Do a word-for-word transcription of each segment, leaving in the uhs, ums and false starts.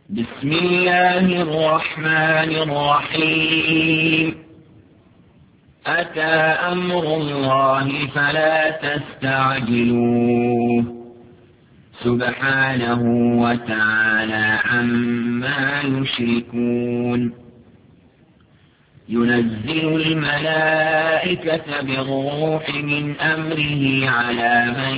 بسم الله الرحمن الرحيم. أتى أمر الله فلا تستعجلوه سبحانه وتعالى عما يشركون. ينزل الملائكة بالروح من أمره على من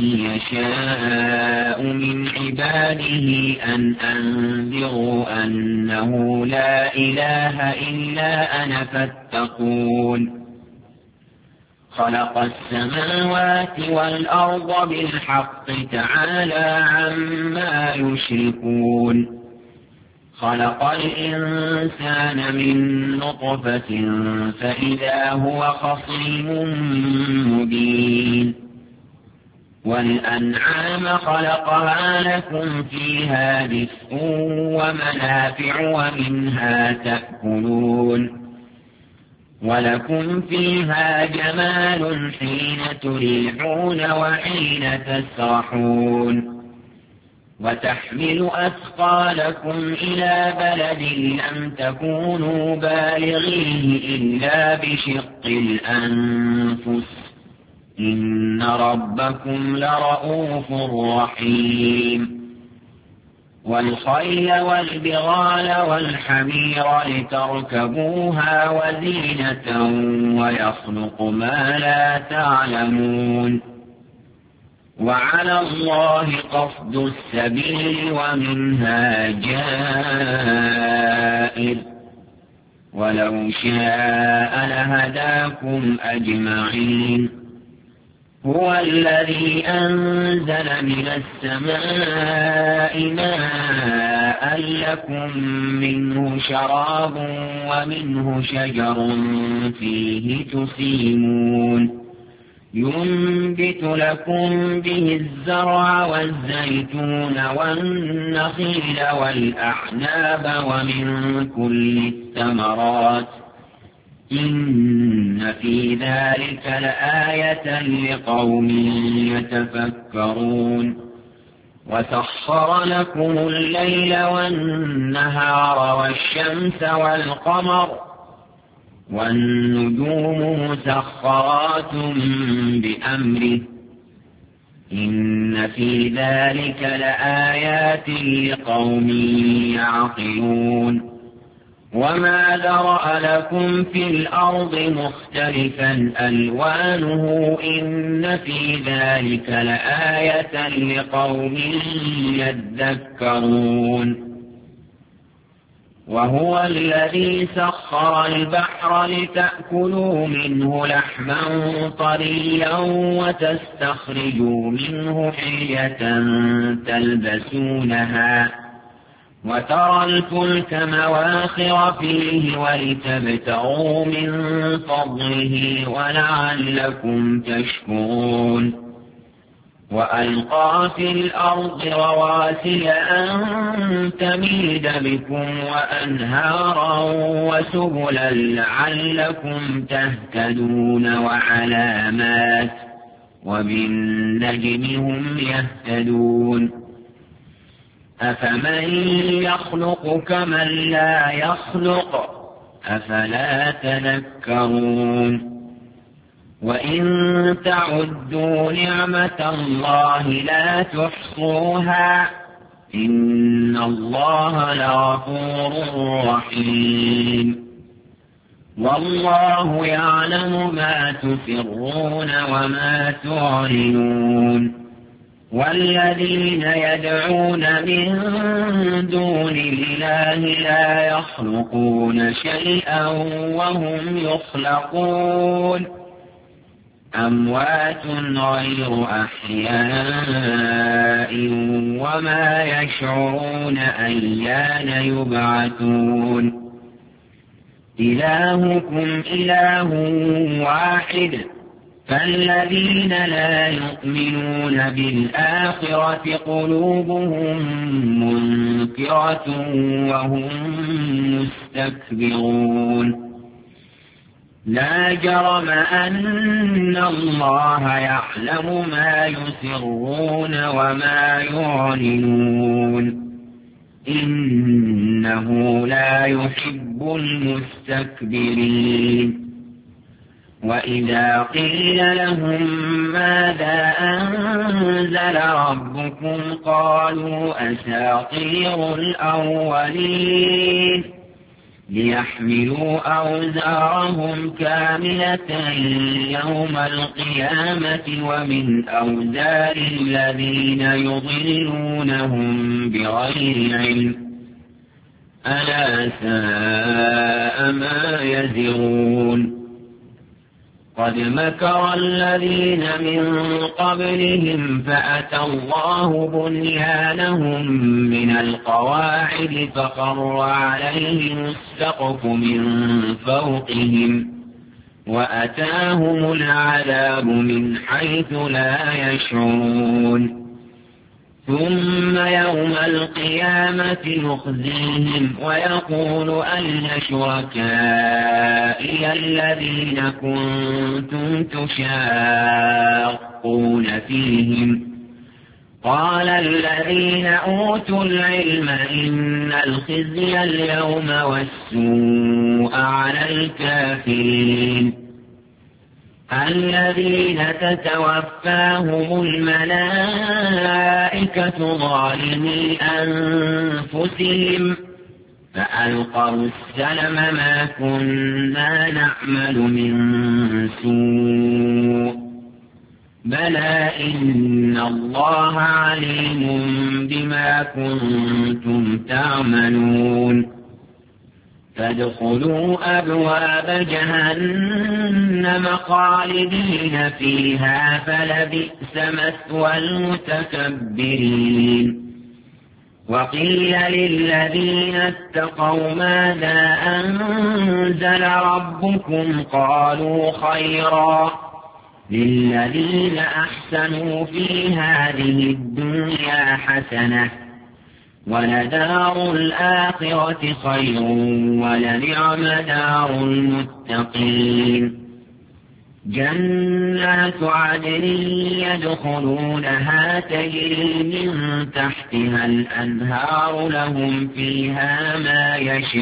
يشاء من عباده أن أنذروا أنه لا إله إلا أنا فاتقون. خلق السماوات والأرض بالحق تعالى عما يشركون. خلق الإنسان من نطفة فإذا هو خصيم مبين. والأنعام خلقها لكم فيها دفء ومنافع ومنها تأكلون. ولكم فيها جمال حين تريحون وحين تسرحون. وتحمل أثقالكم إلى بلد لم تكونوا بالغيه إلا بشق الأنفس إن ربكم لرءوف رحيم. والخيل والبغال والحمير لتركبوها وزينة ويخلق ما لا تعلمون. وعلى الله قصد السبيل ومنها جائر ولو شاء لهداكم أجمعين. هو الذي أنزل من السماء ماء لكم منه شراب ومنه شجر فيه تسيمون. ينبت لكم به الزرع والزيتون والنخيل والأعناب ومن كل الثمرات إن في ذلك لآية لقوم يتفكرون. وسخر لكم الليل والنهار والشمس والقمر والنجوم مسخرات بأمره إن في ذلك لآيات لقوم يعقلون. وما ذرأ لكم في الأرض مختلفا ألوانه إن في ذلك لآية لقوم يذكرون. وهو الذي سخر البحر لتأكلوا منه لحما طريا وتستخرجوا منه حلية تلبسونها وترى الفلك مواخر فيه ولتبتغوا من فضله ولعلكم تشكرون. وألقى في الأرض رواسي أن تميد بكم وأنهارا وسبلا لعلكم تهتدون وعلامات وبالنجم هم يهتدون. أفمن يخلق كمن لا يخلق أفلا تذكرون. وإن تعدوا نعمة الله لا تحصوها إن الله لغفور رحيم. والله يعلم ما تسرون وما تعلنون. والذين يدعون من دون الله لا يخلقون شيئا وهم يخلقون. أموات غير أحياء وما يشعرون أيان يبعثون. إلهكم إله واحد فالذين لا يؤمنون بالآخرة قلوبهم منكرة وهم مستكبرون. لا جرم أن الله يعلم ما يسرون وما يعلنون إنه لا يحب المستكبرين. وإذا قيل لهم ماذا أنزل ربكم قالوا أساطير الأولين ليحملوا أوزارهم كاملة يوم القيامة ومن أوزار الذين يضلونهم بغير علم ألا ساء ما يزرون. قد مكر الذين من قبلهم فأتى الله بنيانهم من القواعد فخر عليهم السقف من فوقهم وأتاهم العذاب من حيث لا يشعرون. ثم يوم القيامة يخزيهم ويقول أين شركائي الذين كنتم تشاقون فيهم قال الذين أوتوا العلم إن الخزي اليوم والسوء على الكافرين الذين تتوفاهم الملائكة ظالمي أنفسهم فألقوا السلم ما كنا نعمل من سوء بلى إن الله عليم بما كنتم تعملون. فادخلوا أبواب جهنم خالدين فيها فلبئس مثوى المتكبرين. وقيل للذين اتقوا ماذا أنزل ربكم قالوا خيرا للذين أحسنوا في هذه الدنيا حسنة ولدار الآخرة خير ولنعم دار المتقين. جنات عدن يدخلونها تجري من تحتها الأنهار لهم فيها ما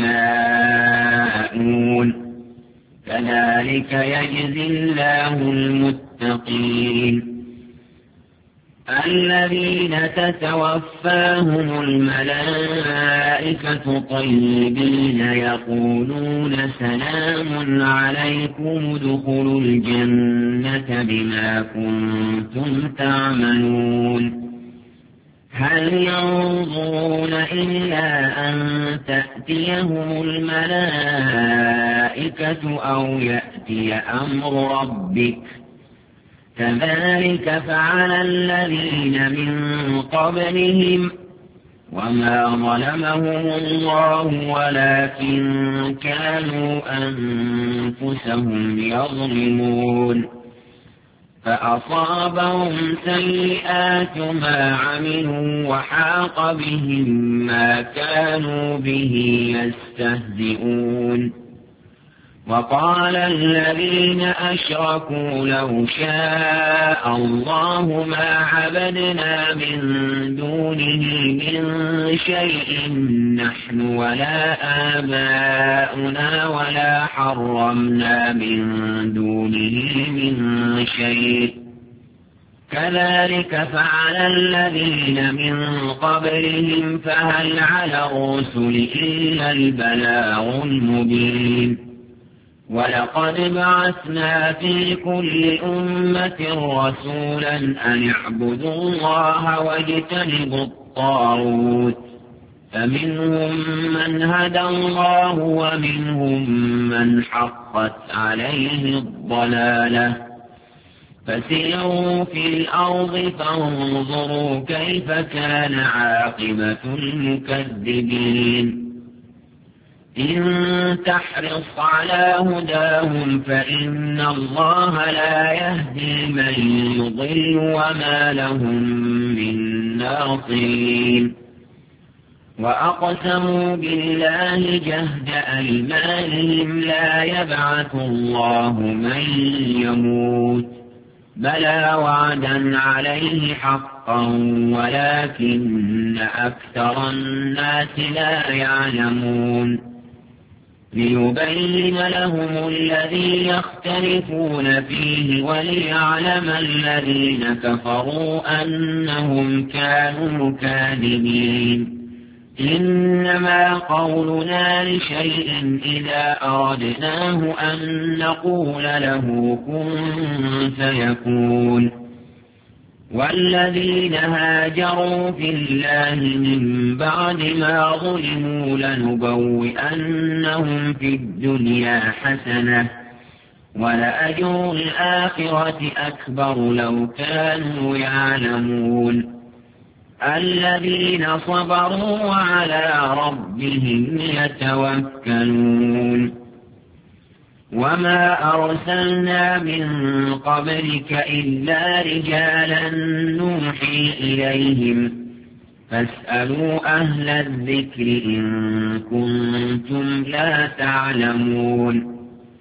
يشاءون كذلك يجزي الله المتقين. الذين تتوفاهم الملائكة طيبين يقولون سلام عليكم ادخلوا الجنة بما كنتم تعملون. هل ينظرون إلا أن تأتيهم الملائكة أو يأتي أمر ربك كذلك فعل الذين من قبلهم وما ظلمهم الله ولكن كانوا أنفسهم يظلمون. فأصابهم سيئات ما عملوا وحاق بهم ما كانوا به يستهزئون. وقال الذين أشركوا لو شاء الله ما عبدنا من دونه من شيء نحن ولا آباؤنا ولا حرمنا من دونه من شيء كذلك فعل الذين من قبلهم فهل على الرسل إلا البلاغ المبين. ولقد بعثنا في كل أمة رسولا أن اعبدوا الله واجتنبوا الطاغوت فمنهم من هدى الله ومنهم من حقت عليه الضلالة. فسيروا في الأرض فانظروا كيف كان عاقبة المكذبين. إن تحرص على هداهم فإن الله لا يهدي من يضل وما لهم من ناصرين. وأقسموا بالله جهد أيمانهم لا يبعث الله من يموت بلى وعدا عليه حق حقا ولكن أكثر الناس لا يعلمون ليبين لهم الذي يختلفون فيه وليعلم الذين كفروا أنهم كانوا كاذبين إنما قولنا لشيء إذا أردناه أن نقول له كن فيكون والذين هاجروا في الله من بعد ما ظلموا لنبوئنهم في الدنيا حسنة ولأجر الآخرة أكبر لو كانوا يعلمون الذين صبروا وعلى ربهم يتوكلون وما أرسلنا من قبلك إلا رجالا نوحي إليهم فاسألوا أهل الذكر إن كنتم لا تعلمون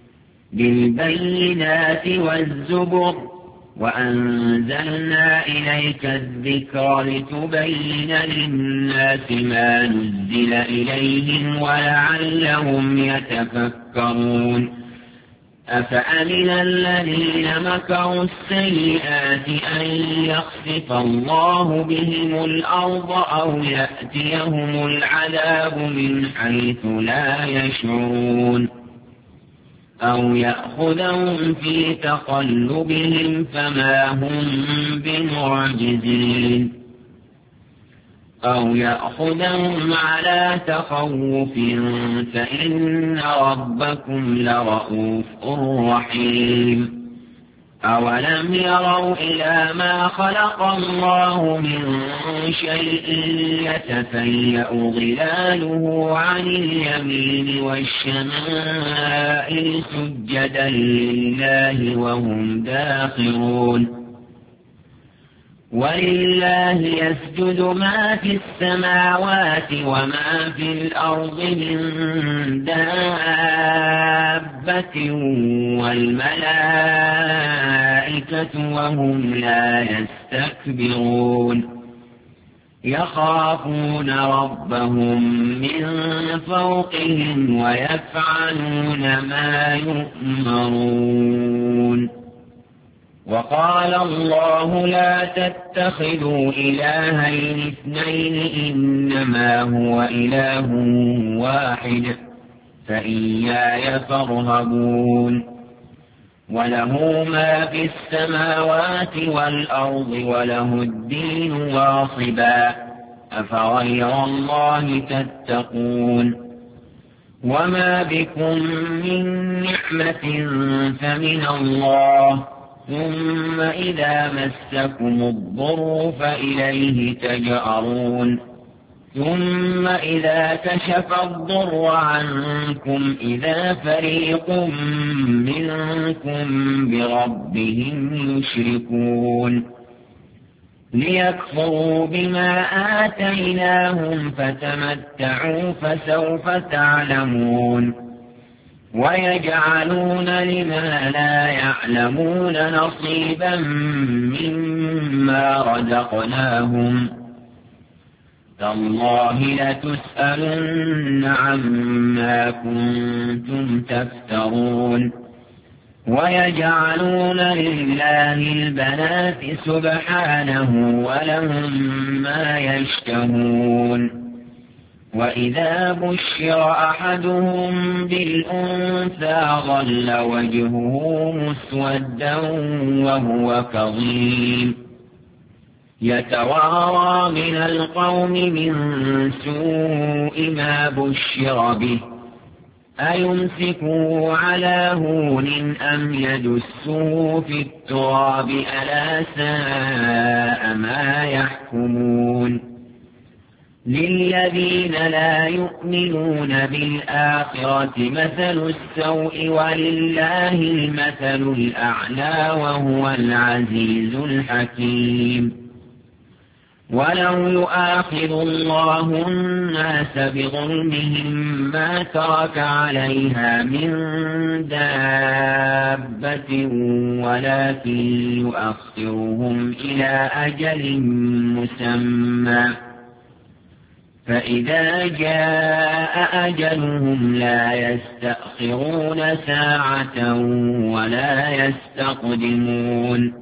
بالبينات والزبر وأنزلنا إليك الذكر لتبين للناس ما نزل إليهم ولعلهم يتفكرون أفأمن الذين مكروا السيئات أن يخسف الله بهم الأرض أو يأتيهم العذاب من حيث لا يشعرون أو يأخذهم في تقلبهم فما هم بمعجزين أو يأخذهم على تخوف فإن ربكم لرؤوف رحيم أولم يروا إلى ما خلق الله من شيء يتفيأ ظلاله عن اليمين والشمائل سجدا لله وهم داخرون ولله يسجد ما في السماوات وما في الأرض من دابة والملائكة وهم لا يستكبرون يخافون ربهم من فوقهم ويفعلون ما يؤمرون وقال الله لا تتخذوا إلهين اثنين إنما هو إله واحد فإياي فارهبون وله ما في السماوات والأرض وله الدين واصبا أفغير الله تتقون وما بكم من نعمة فمن الله ثم إذا مسكم الضر فإليه تجأرون ثم إذا كشف الضر عنكم إذا فريق منكم بربهم يشركون ليكفروا بما آتيناهم فتمتعوا فسوف تعلمون ويجعلون لما لا يعلمون نصيبا مما رزقناهم تالله لتسألن عما كنتم تفترون ويجعلون لله البنات سبحانه ولهم ما يشتهون وإذا بشر أحدهم بالأنثى ظل وجهه مسودا وهو كظيم يتوارى من القوم من سوء ما بشر به أيمسكه على هون أم يدسه في التراب ألا ساء ما يحكمون للذين لا يؤمنون بالآخرة مثل السوء ولله المثل الأعلى وهو العزيز الحكيم. ولو يؤاخذ الله الناس بظلمهم ما ترك عليها من دابة ولكن يؤخرهم إلى أجل مسمى فإذا جاء أجلهم لا يستأخرون ساعة ولا يستقدمون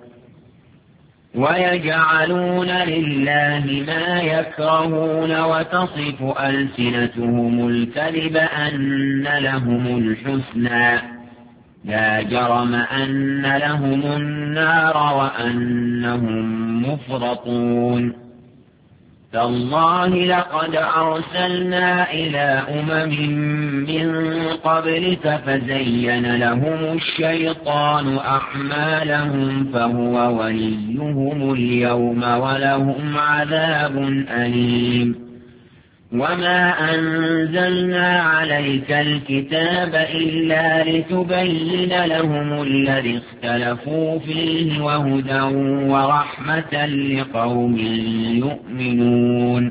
ويجعلون لله ما يكرهون وتصف ألسنتهم الكذب أن لهم الحسنى لا جرم أن لهم النار وأنهم مفرطون تالله لقد أرسلنا إلى أمم من قبلك فزين لهم الشيطان أعمالهم فهو وليهم اليوم ولهم عذاب أليم وما أنزلنا عليك الكتاب إلا لتبين لهم الذي اختلفوا فيه وهدى ورحمة لقوم يؤمنون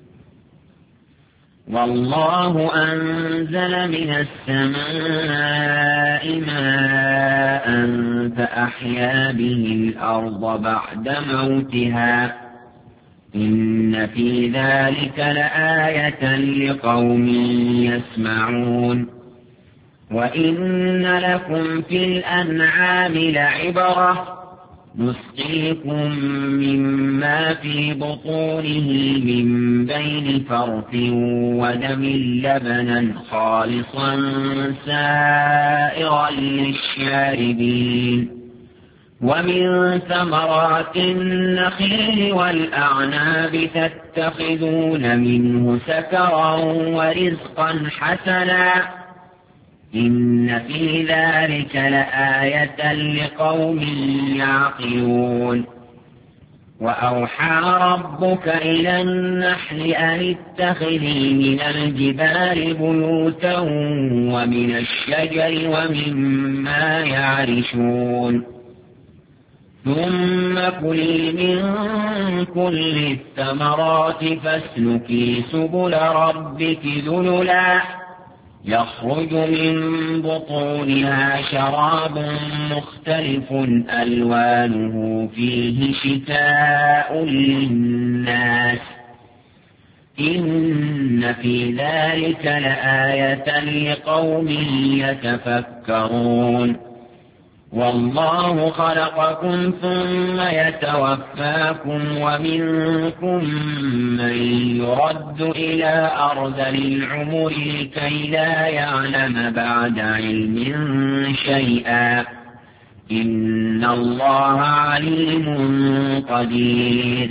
والله أنزل من السماء ماء فأحيا به الأرض بعد موتها إن في ذلك لآية لقوم يسمعون وإن لكم في الأنعام لعبرة نسقيكم مما في بطونه من بين فرث ودم لبنا خالصا سائغا للشاربين ومن ثمرات النخيل والأعناب تتخذون منه سكرا ورزقا حسنا إن في ذلك لآية لقوم يعقلون وأوحى ربك إلى النحل أن اتخذي من الجبال بيوتا ومن الشجر ومما يعرشون ثم كلي من كل الثمرات فاسلكي سبل ربك ذللا يخرج من بطونها شراب مختلف ألوانه فيه شفاء للناس إن في ذلك لآية لقوم يتفكرون والله خلقكم ثم يتوفاكم ومنكم من يرد إلى أرذل العمر لكي لا يعلم بعد علم شيئا إن الله عليم قدير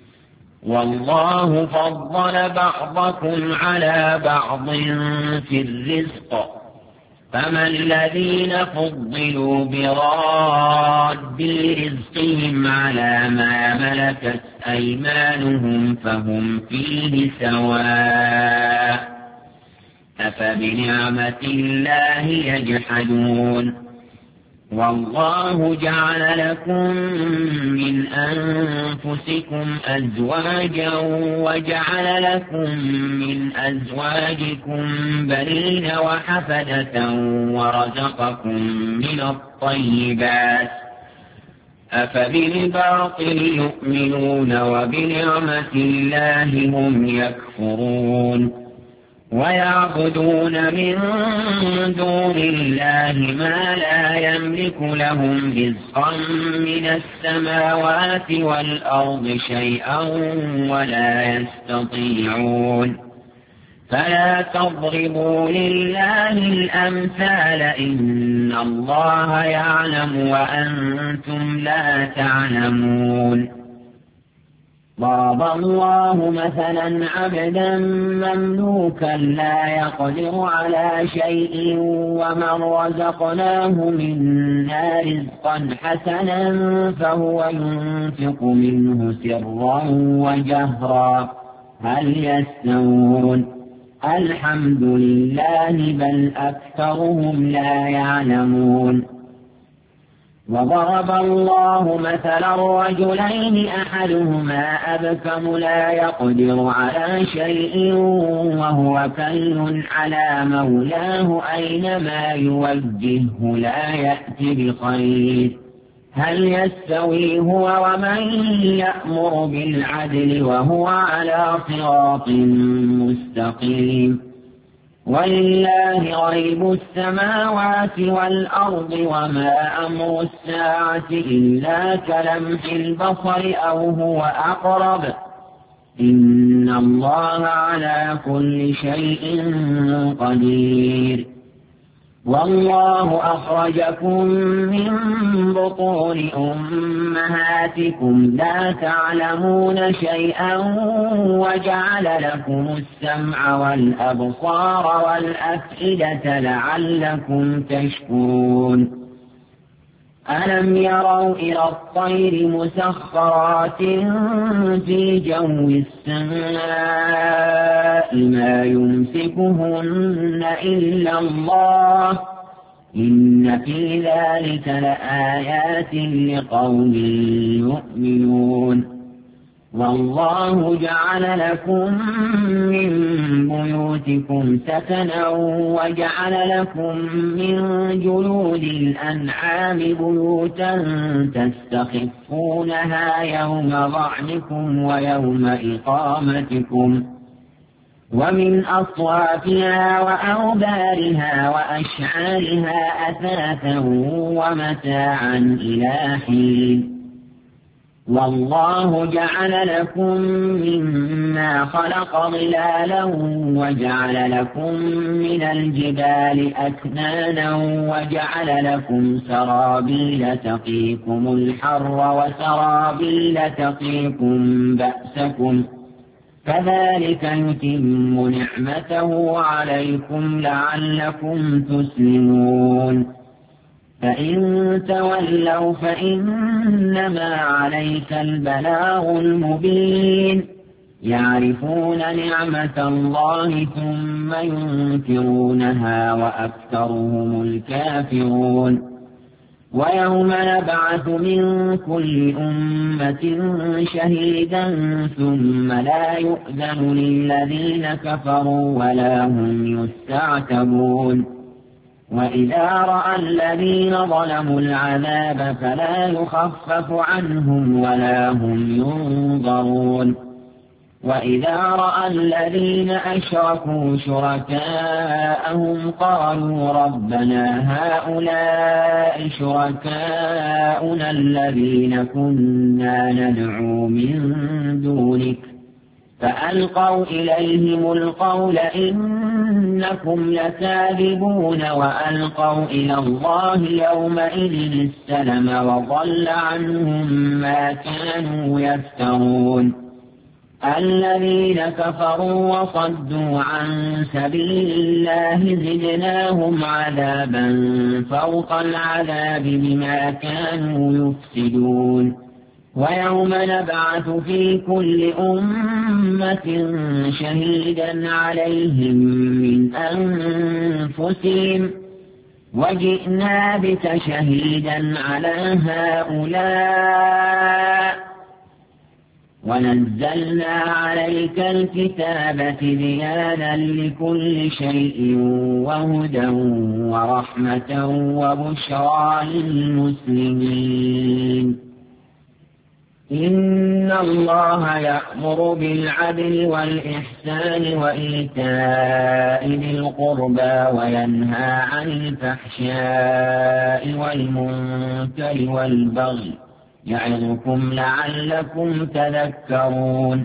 والله فضل بعضكم على بعض في الرزق فما الذين فضلوا براد رزقهم على ما ملكت أيمانهم فهم فيه سواء أفبنعمة الله يجحدون والله جعل لكم من أنفسكم أزواجا وجعل لكم من أزواجكم بنين وحفدة ورزقكم من الطيبات أفبالباطل يؤمنون وبنعمة الله هم يكفرون ويعبدون من دون الله ما لا يملك لهم رزقا من السماوات والأرض شيئا ولا يستطيعون فلا تضربوا لله الأمثال إن الله يعلم وأنتم لا تعلمون ضرب الله مثلا عبدا مملوكا لا يقدر على شيء ومن رزقناه منا رزقا حسنا فهو ينفق منه سرا وجهرا هل يستوون الحمد لله بل أكثرهم لا يعلمون وضرب الله مثلا رجلين أحدهما أبكم لا يقدر على شيء وهو كل على مولاه أينما يوجهه لا يأتي بخير هل يستوي هو ومن يأمر بالعدل وهو على صراط مستقيم ولله غيب السماوات والأرض وما أمر الساعة إلا كلمح البصر أو هو أقرب إن الله على كل شيء قدير والله أخرجكم من بطون أمهاتكم لا تعلمون شيئا وجعل لكم السمع والأبصار والأفئدة لعلكم تشكرون ألم يروا إلى الطير مسخرات في جو السماء ما يمسكهن إلا الله إن في ذلك لآيات لقوم يؤمنون والله جعل لكم من بيوتكم سكنا وجعل لكم من جلود الأنعام بيوتا تستخفونها يوم ظعنكم ويوم إقامتكم ومن أصوافها وأوبارها وأشعارها أثاثا ومتاعا إلى حين والله جعل لكم مما خلق ظلالا وجعل لكم من الجبال أكنانا وجعل لكم سرابيل تقيكم الحر وسرابيل تقيكم بأسكم كذلك يتم نعمته عليكم لعلكم تسلمون فإن تولوا فإنما عليك البلاغ المبين يعرفون نعمة الله ثم ينكرونها وأكثرهم الكافرون ويوم نبعث من كل أمة شهيدا ثم لا يؤذن للذين كفروا ولا هم يستعتبون وإذا رأى الذين ظلموا العذاب فلا يخفف عنهم ولا هم ينظرون وإذا رأى الذين أشركوا شركاءهم قالوا ربنا هؤلاء شركاؤنا الذين كنا ندعو من دونك فألقوا إليهم القول إنكم لكاذبون وألقوا إلى الله يومئذ السلم وضل عنهم ما كانوا يفترون الذين كفروا وصدوا عن سبيل الله زدناهم عذابا فوق العذاب بما كانوا يفسدون ويوم نبعث في كل أمة شهيدا عليهم من أنفسهم وجئنا بك شهيدا على هؤلاء ونزلنا عليك الكتاب تبيانا لكل شيء وهدى ورحمة وبشرى للمسلمين إن الله يأمر بالعدل والإحسان وإيتاء ذي القربى وينهى عن الفحشاء والمنكر والبغي يعظكم لعلكم تذكرون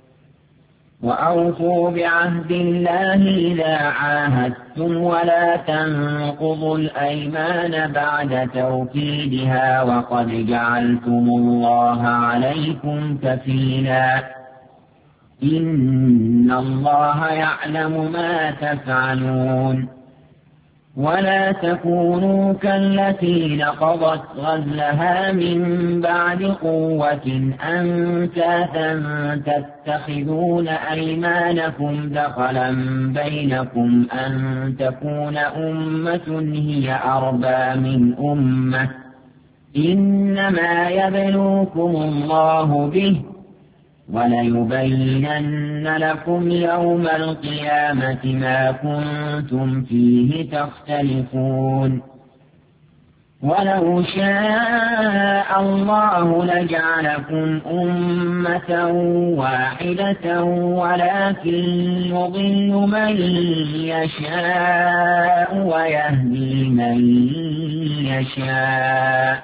وأوفوا بعهد الله إذا عاهدتم ولا تنقضوا الأيمان بعد توكيدها وقد جعلتم الله عليكم كفيلا إن الله يعلم ما تفعلون ولا تكونوا كالتي نقضت غزلها من بعد قوة أنكاثا تتخذون أيمانكم دخلا بينكم أن تكون أمة هي أربى من أمة إنما يبلوكم الله به وليبينن لكم يوم القيامة ما كنتم فيه تختلفون ولو شاء الله لجعلكم أمة واحدة ولكن يضل من يشاء ويهدي من يشاء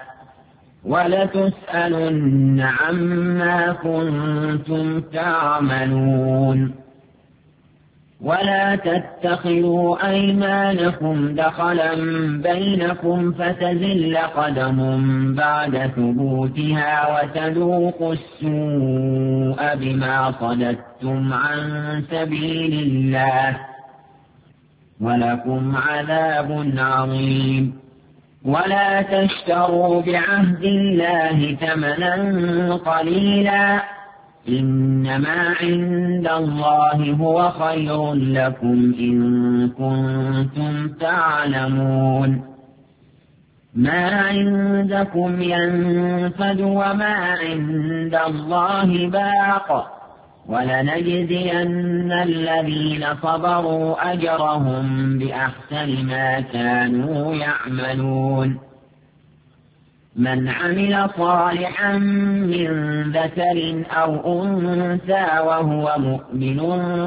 ولتسألن عما كنتم تعملون ولا تتخذوا أيمانكم دخلا بينكم فتزل قدم بعد ثبوتها وتذوقوا السوء بما صددتم عن سبيل الله ولكم عذاب عظيم ولا تشتروا بعهد الله ثمنا قليلا إنما عند الله هو خير لكم إن كنتم تعلمون ما عندكم ينفد وما عند الله باق ولنجزين الذين صبروا أجرهم بأحسن ما كانوا يعملون من عمل صالحا من ذكر أو أنثى وهو مؤمن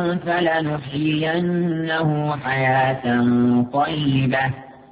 فلنحيينه حياة طيبة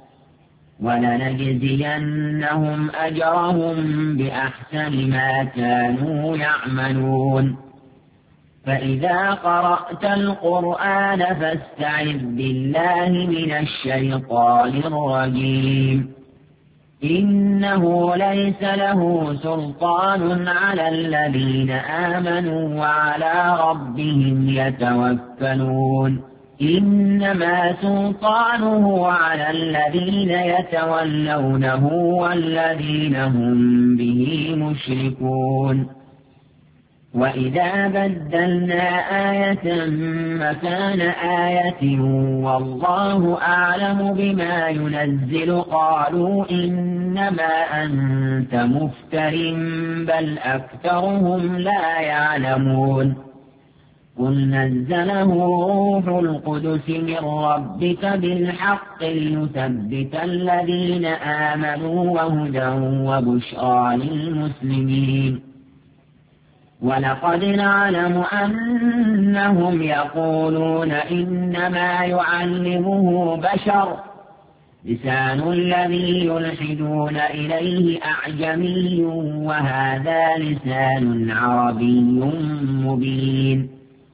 ولنجزينهم أجرهم بأحسن ما كانوا يعملون فإذا قرأت القرآن فاستعذ بالله من الشيطان الرجيم إنه ليس له سلطان على الذين آمنوا وعلى ربهم يتوكلون إنما سلطانه على الذين يتولونه والذين هم به مشركون وإذا بدلنا آية مكان آية والله أعلم بما ينزل قالوا إنما أنت مفتر بل أكثرهم لا يعلمون قل نزله روح القدس من ربك بالحق ليثبت الذين آمنوا وهدى وبشرى للمسلمين ولقد نعلم أنهم يقولون إنما يعلمه بشر لسان الذي يلحدون إليه أعجمي وهذا لسان عربي مبين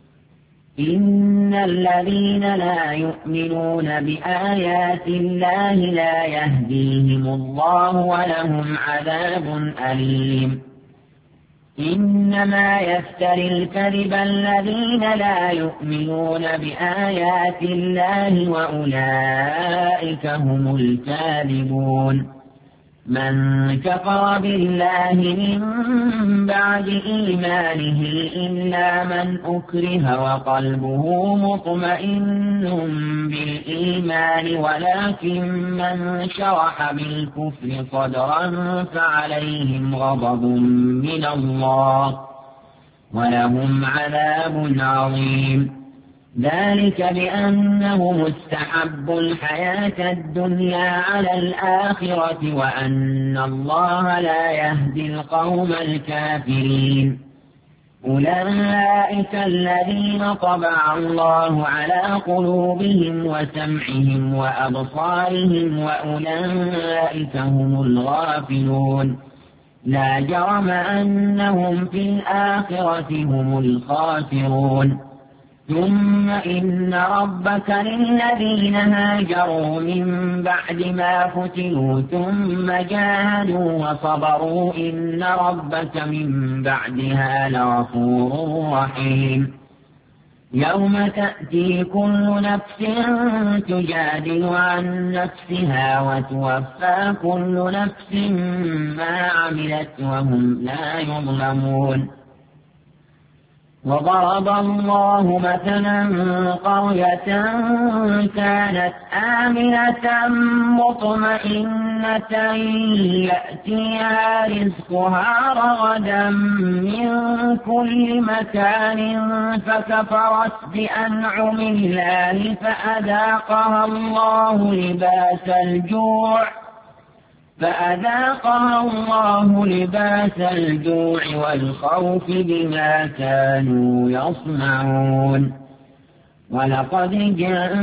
إن الذين لا يؤمنون بآيات الله لا يهديهم الله ولهم عذاب أليم إنما يفتري الكذب الذين لا يؤمنون بآيات الله وأولئك هم الكاذبون من كفر بالله من بعد إيمانه إلا من أكره وقلبه مطمئن بالإيمان ولكن من شرح بالكفر صدرا فعليهم غضب من الله ولهم عذاب عظيم ذلك بأنهم استحبوا الحياة الدنيا على الآخرة وأن الله لا يهدي القوم الكافرين أولئك الذين طبع الله على قلوبهم وسمعهم وأبصارهم وأولئك هم الغافلون لا جرم أنهم في الآخرة هم الخاسرون ثم إن ربك للذين هاجروا من بعد ما فتنوا ثم جاهدوا وصبروا إن ربك من بعدها لغفور رحيم يوم تأتي كل نفس تجادل عن نفسها وتوفى كل نفس ما عملت وهم لا يظلمون وضرب الله مثلا قرية كانت آمنة مطمئنة يأتيها رزقها رغدا من كل مكان فكفرت بأنعم الله فأذاقها الله لباس الجوع فأذاقها الله لباس الجوع والخوف بما كانوا يصنعون ولقد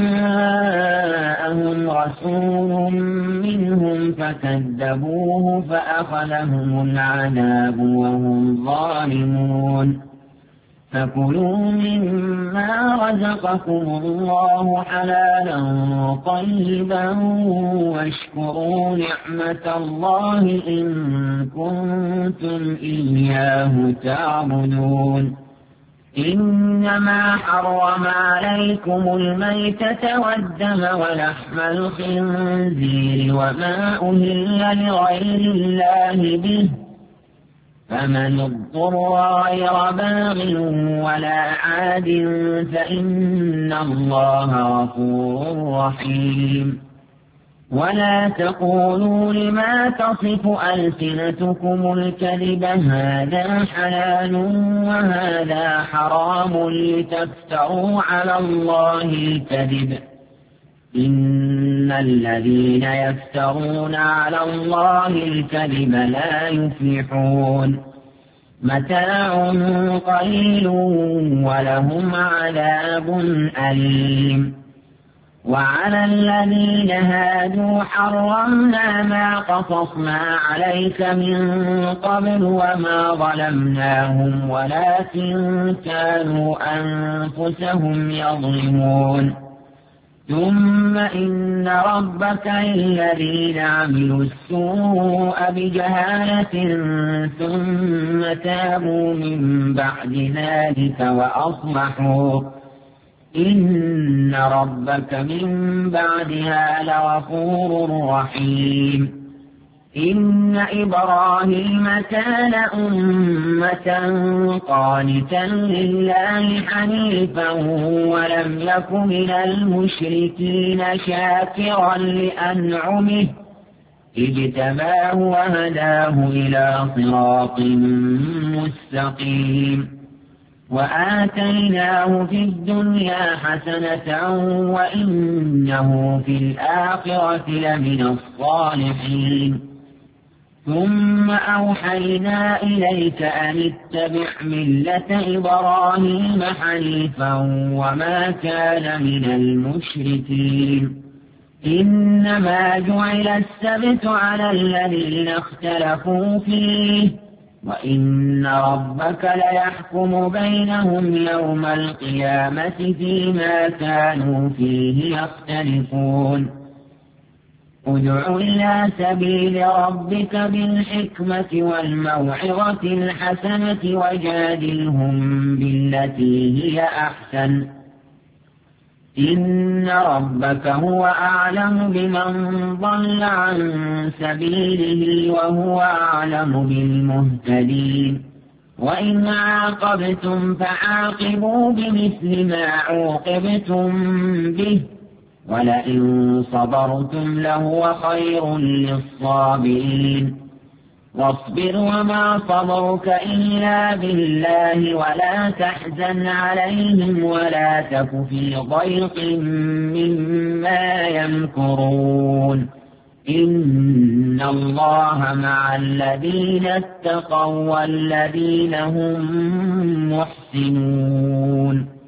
جاءهم رسول منهم فكذبوه فأخذهم العذاب وهم ظالمون فكلوا مما رزقكم الله حلالا طيبا واشكروا نعمة الله إن كنتم إياه تعبدون إنما حرم عليكم الميتة والدم ولحم الخنزير وما أهل لغير الله به فمن اضطر غير باغ ولا عاد فإن الله غفور رحيم ولا تقولوا لما تصف ألسنتكم الكذب هذا حلال وهذا حرام لتفتروا على الله الكذب إن الذين يفترون على الله الكذب لا يفلحون متاع قليل ولهم عذاب أليم وعلى الذين هادوا حرمنا ما قصصنا عليك من قبل وما ظلمناهم ولكن كانوا أنفسهم يظلمون ثم إن ربك للذين عملوا السوء بجهالة ثم تابوا من بعد ذلك وأصلحوا إن ربك من بعدها لغفور رحيم إن إبراهيم كان أمة قانتا لله حنيفا ولم يك من المشركين شاكرا لأنعمه اجتباه وهداه إلى صراط مستقيم وآتيناه في الدنيا حسنة وإنه في الآخرة لمن الصالحين ثم أوحينا إليك أن اتبع ملة إبراهيم حنيفا وما كان من المشركين إنما جعل السبت على الذين اختلفوا فيه وإن ربك ليحكم بينهم يوم القيامة فيما كانوا فيه يختلفون ادع إلى سبيل ربك بالحكمة والموعظة الحسنة وجادلهم بالتي هي أحسن إن ربك هو أعلم بمن ضل عن سبيله وهو أعلم بالمهتدين وإن عاقبتم فعاقبوا بمثل ما عوقبتم به ولئن صبرتم لهو خير للصابرين واصبر وما صبرك إلا بالله ولا تحزن عليهم ولا تك في ضيق مما يمكرون إن الله مع الذين اتقوا والذين هم محسنون